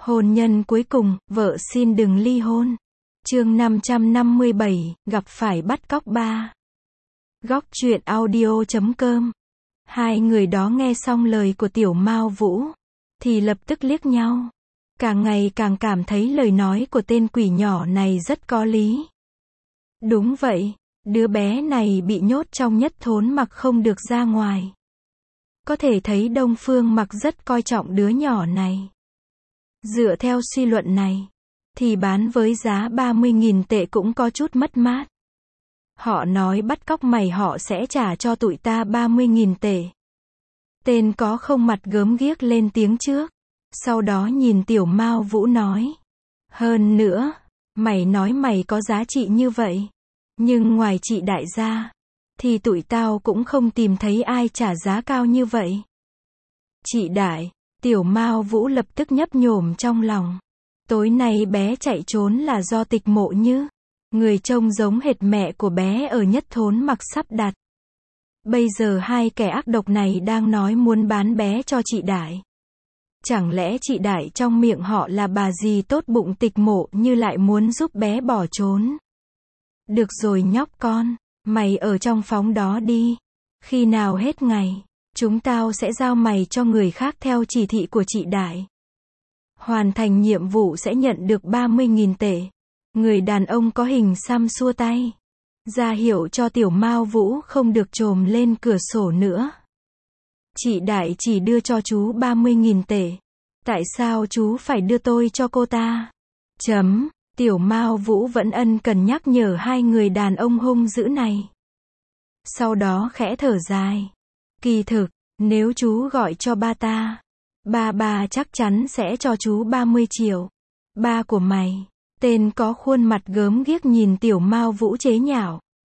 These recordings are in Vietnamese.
Hôn nhân cuối cùng, vợ xin đừng ly hôn. Chương 557, gặp phải bắt cóc 3. Góc truyện audio.com. Hai người đó nghe xong lời của Tiểu Mao Vũ, thì lập tức liếc nhau. Càng ngày càng cảm thấy lời nói của tên quỷ nhỏ này rất có lý. Đúng vậy, đứa bé này bị nhốt trong nhất thốn mặc không được ra ngoài. Có thể thấy Đông Phương Mặc rất coi trọng đứa nhỏ này. Dựa theo suy luận này, thì bán với giá 30.000 tệ cũng có chút mất mát. Họ nói bắt cóc mày họ sẽ trả cho tụi ta 30.000 tệ. Tên có không mặt gớm ghiếc lên tiếng trước. Sau đó nhìn Tiểu Mao Vũ nói. Hơn nữa, mày nói mày có giá trị như vậy. Nhưng ngoài chị đại gia, thì tụi tao cũng không tìm thấy ai trả giá cao như vậy. Chị đại, Tiểu Mao Vũ lập tức nhấp nhổm trong lòng. Tối nay bé chạy trốn là do Tịch Mộ Như, người trông giống hệt mẹ của bé ở nhất thốn mặc sắp đặt. Bây giờ hai kẻ ác độc này đang nói muốn bán bé cho chị đại. Chẳng lẽ chị đại trong miệng họ là bà dì tốt bụng Tịch Mộ Như lại muốn giúp bé bỏ trốn? Được rồi nhóc con, mày ở trong phóng đó đi. Khi nào hết ngày, chúng tao sẽ giao mày cho người khác theo chỉ thị của chị đại. Hoàn thành nhiệm vụ sẽ nhận được 30.000 tệ. Người đàn ông có hình xăm xua tay, ra hiệu cho Tiểu Mao Vũ không được chồm lên cửa sổ nữa. Chị đại chỉ đưa cho chú 30.000 tệ. Tại sao chú phải đưa tôi cho cô ta? Tiểu Mao Vũ vẫn ân cần nhắc nhở hai người đàn ông hung dữ này. Sau đó khẽ thở dài. Kỳ thực, nếu chú gọi cho ba ta, ba chắc chắn sẽ cho chú 30 triệu. Ba của mày. Tên có khuôn mặt gớm ghiếc nhìn Tiểu Mao Vũ chế nhạo.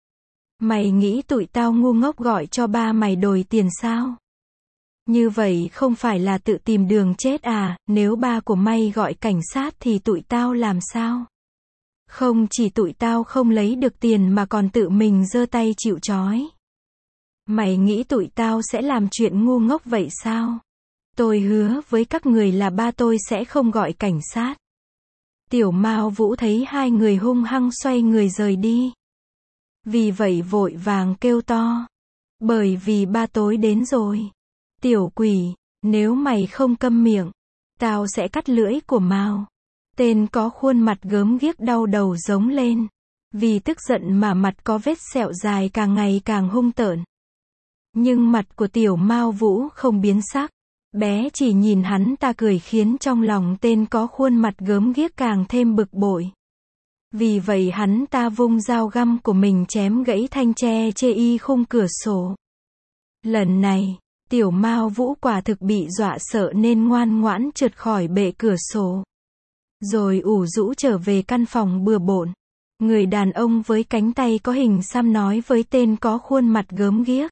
Mày nghĩ tụi tao ngu ngốc gọi cho ba mày đòi tiền sao? Như vậy không phải là tự tìm đường chết à? Nếu ba của mày gọi cảnh sát thì tụi tao làm sao? Không chỉ tụi tao không lấy được tiền mà còn tự mình giơ tay chịu trói. Mày nghĩ tụi tao sẽ làm chuyện ngu ngốc vậy sao? Tôi hứa với các người là ba tôi sẽ không gọi cảnh sát. Tiểu Mao Vũ thấy hai người hung hăng xoay người rời đi. Vì vậy vội vàng kêu to. Bởi vì ba tối đến rồi. Tiểu quỷ, nếu mày không câm miệng, tao sẽ cắt lưỡi của Mao. Tên có khuôn mặt gớm ghiếc đau đầu giống lên. Vì tức giận mà mặt có vết sẹo dài càng ngày càng hung tợn. Nhưng mặt của Tiểu Mao Vũ không biến sắc. Bé chỉ nhìn hắn ta cười khiến trong lòng tên có khuôn mặt gớm ghiếc càng thêm bực bội. Vì vậy hắn ta vung dao găm của mình chém gãy thanh tre chê y khung cửa sổ. Lần này, Tiểu Mao Vũ quả thực bị dọa sợ nên ngoan ngoãn trượt khỏi bệ cửa sổ. Rồi ủ rũ trở về căn phòng bừa bộn. Người đàn ông với cánh tay có hình xăm nói với tên có khuôn mặt gớm ghiếc.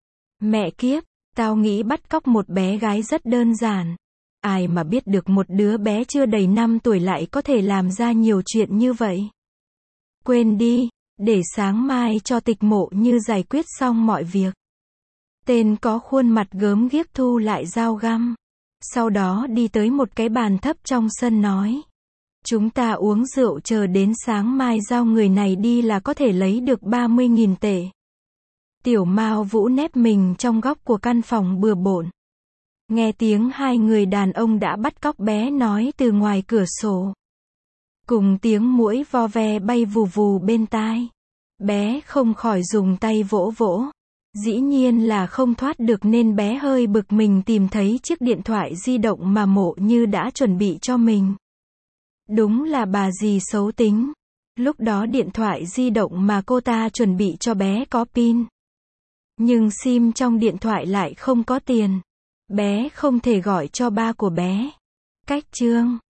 Mẹ kiếp, tao nghĩ bắt cóc một bé gái rất đơn giản. Ai mà biết được một đứa bé chưa đầy 5 tuổi lại có thể làm ra nhiều chuyện như vậy. Quên đi, để sáng mai cho Tịch Mộ Như giải quyết xong mọi việc. Tên có khuôn mặt gớm ghiếc thu lại dao găm. Sau đó đi tới một cái bàn thấp trong sân nói. Chúng ta uống rượu chờ đến sáng mai giao người này đi là có thể lấy được 30.000 tệ. Tiểu Mao Vũ nép mình trong góc của căn phòng bừa bộn. Nghe tiếng hai người đàn ông đã bắt cóc bé nói từ ngoài cửa sổ. Cùng tiếng muỗi vo ve bay vù vù bên tai. Bé không khỏi dùng tay vỗ vỗ. Dĩ nhiên là không thoát được nên bé hơi bực mình tìm thấy chiếc điện thoại di động mà Mộ Như đã chuẩn bị cho mình. Đúng là bà dì xấu tính. Lúc đó điện thoại di động mà cô ta chuẩn bị cho bé có pin. Nhưng sim trong điện thoại lại không có tiền. Bé không thể gọi cho ba của bé. Cách chương